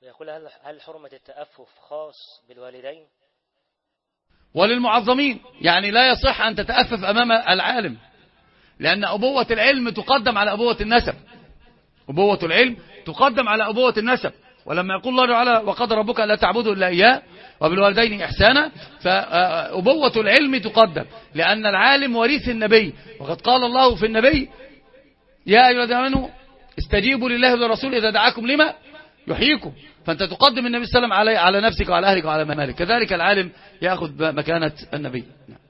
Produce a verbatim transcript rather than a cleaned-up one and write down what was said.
يقول هل هل حرمة التأفف خاص بالوالدين؟ وللمعظمين، يعني لا يصح أن تتأفف أمام العالم، لأن أبوة العلم تقدم على أبوة النسب. أبوة العلم تقدم على أبوة النسب. ولما يقول الله تعالى وقد ربك لا تعبدوا إلا إياه وبالوالدين إحسانا، فأبوة العلم تقدم، لأن العالم وريث النبي، وقد قال الله في النبي يا أيها الذين آمنوا استجيبوا لله وللرسول إذا دعاكم لما يحييكم. فأنت تقدم النبي صلى الله عليه وسلم على نفسك وعلى أهلك وعلى مالك. كذلك العالم يأخذ مكانة النبي.